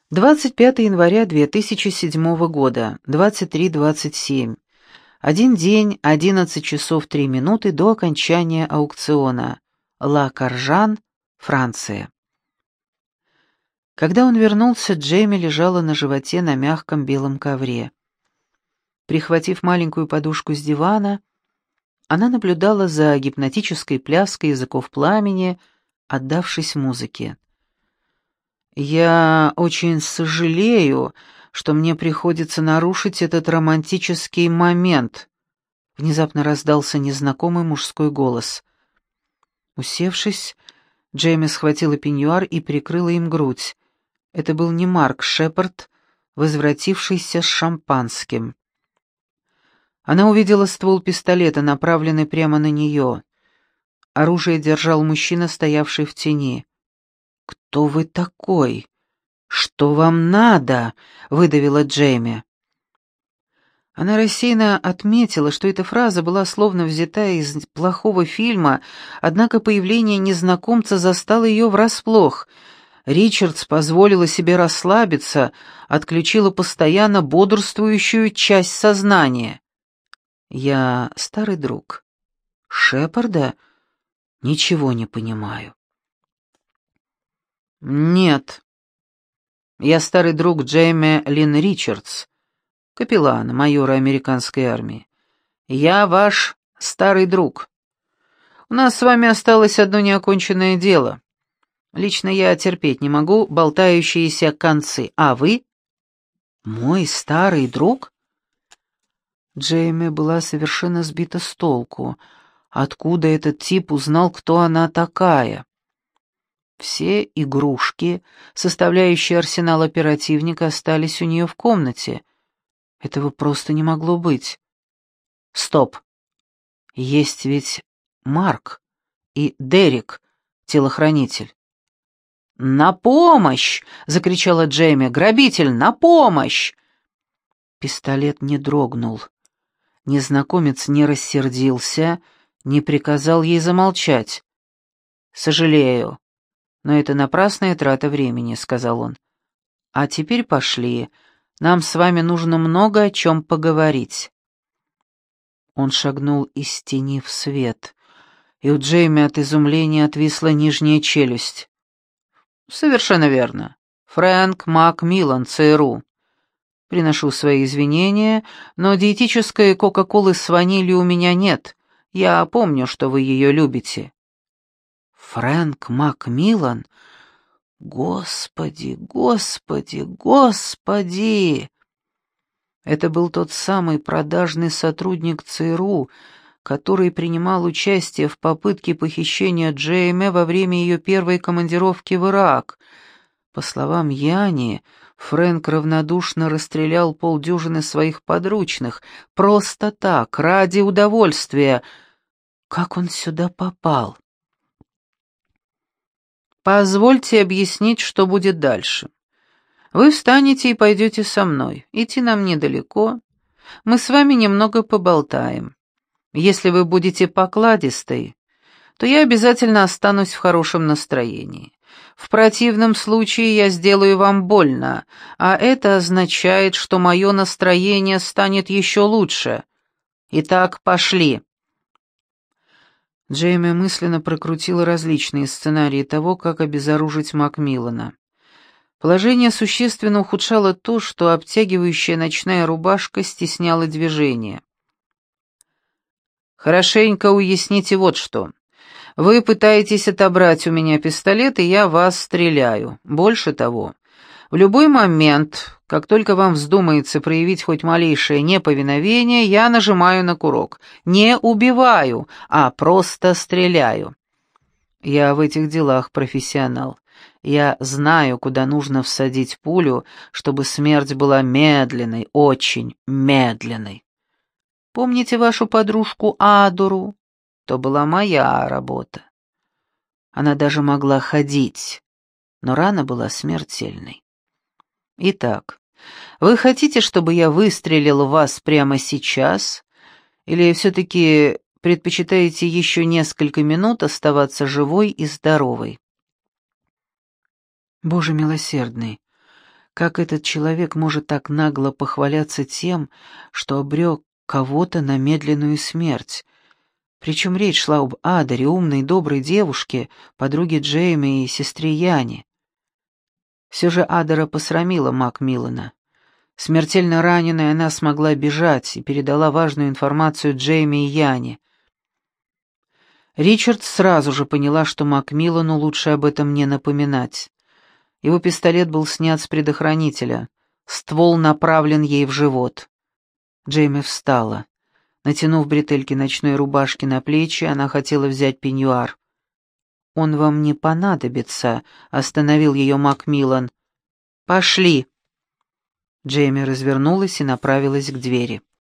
25 января 2007 года, 23:27. Один день, 11 часов 3 минуты до окончания аукциона. Ла Каржан, Франция. Когда он вернулся, Джейми лежала на животе на мягком белом ковре. Прихватив маленькую подушку с дивана, она наблюдала за гипнотической пляской языков пламени, отдавшись музыке. «Я очень сожалею, что мне приходится нарушить этот романтический момент», — внезапно раздался незнакомый мужской голос. Усевшись, Джейми схватила пеньюар и прикрыла им грудь. Это был не Марк Шепард, возвратившийся с шампанским. Она увидела ствол пистолета, направленный прямо на нее. Оружие держал мужчина, стоявший в тени. «Кто вы такой? Что вам надо?» — выдавила Джейми. Она рассеянно отметила, что эта фраза была словно взята из плохого фильма, однако появление незнакомца застало ее врасплох. Ричардс позволила себе расслабиться, отключила постоянно бодрствующую часть сознания. «Я старый друг. Шепарда? Ничего не понимаю». «Нет. Я старый друг Джейми Лин Ричардс, капеллана, майора американской армии. Я ваш старый друг. У нас с вами осталось одно неоконченное дело. Лично я терпеть не могу болтающиеся концы. А вы?» «Мой старый друг?» Джейми была совершенно сбита с толку. Откуда этот тип узнал, кто она такая? Все игрушки, составляющие арсенал оперативника, остались у нее в комнате. Этого просто не могло быть. Стоп. Есть ведь Марк и Дерек, телохранитель. «На помощь!» — закричала Джейми. «Грабитель, на помощь!» Пистолет не дрогнул. Незнакомец не рассердился, не приказал ей замолчать. «Сожалею, но это напрасная трата времени», — сказал он. «А теперь пошли. Нам с вами нужно много о чем поговорить». Он шагнул из тени в свет, и у Джейми от изумления отвисла нижняя челюсть. «Совершенно верно. Фрэнк Макмиллан, ЦРУ. Приношу свои извинения, но диетической кока-колы с ванилью у меня нет. Я помню, что вы ее любите». «Фрэнк Макмиллан? Господи, господи, господи!» Это был тот самый продажный сотрудник ЦРУ, который принимал участие в попытке похищения Джейми во время ее первой командировки в Ирак. По словам Яни, Фрэнк равнодушно расстрелял полдюжины своих подручных, просто так, ради удовольствия. Как он сюда попал? «Позвольте объяснить, что будет дальше. Вы встанете и пойдете со мной. Идти нам недалеко. Мы с вами немного поболтаем. Если вы будете покладистой, то я обязательно останусь в хорошем настроении. В противном случае я сделаю вам больно, а это означает, что мое настроение станет еще лучше. Итак, пошли». Джейми мысленно прокрутила различные сценарии того, как обезоружить Макмиллана. Положение существенно ухудшало то, что обтягивающая ночная рубашка стесняла движение. «Хорошенько уясните вот что. Вы пытаетесь отобрать у меня пистолет, и я вас стреляю. Больше того, в любой момент, как только вам вздумается проявить хоть малейшее неповиновение, я нажимаю на курок. Не убиваю, а просто стреляю. Я в этих делах профессионал. Я знаю, куда нужно всадить пулю, чтобы смерть была медленной, очень медленной. Помните вашу подружку Адору? То была моя работа. Она даже могла ходить, но рана была смертельной. Итак, вы хотите, чтобы я выстрелил в вас прямо сейчас, или все-таки предпочитаете еще несколько минут оставаться живой и здоровой? Боже милосердный, Как этот человек может так нагло похваляться тем, что обрек кого-то на медленную смерть? Причем речь шла об Адаре, умной, доброй девушке, подруге Джейми и сестре Яне. Все же Адара посрамила Макмиллана. Смертельно раненая, она смогла бежать и передала важную информацию Джейми и Яне. Ричард сразу же поняла, что Макмиллану лучше об этом не напоминать. Его пистолет был снят с предохранителя. Ствол направлен ей в живот. Джейми встала. Натянув бретельки ночной рубашки на плечи, она хотела взять пеньюар. «Он вам не понадобится», — остановил ее Макмиллан. «Пошли». Джейми развернулась и направилась к двери.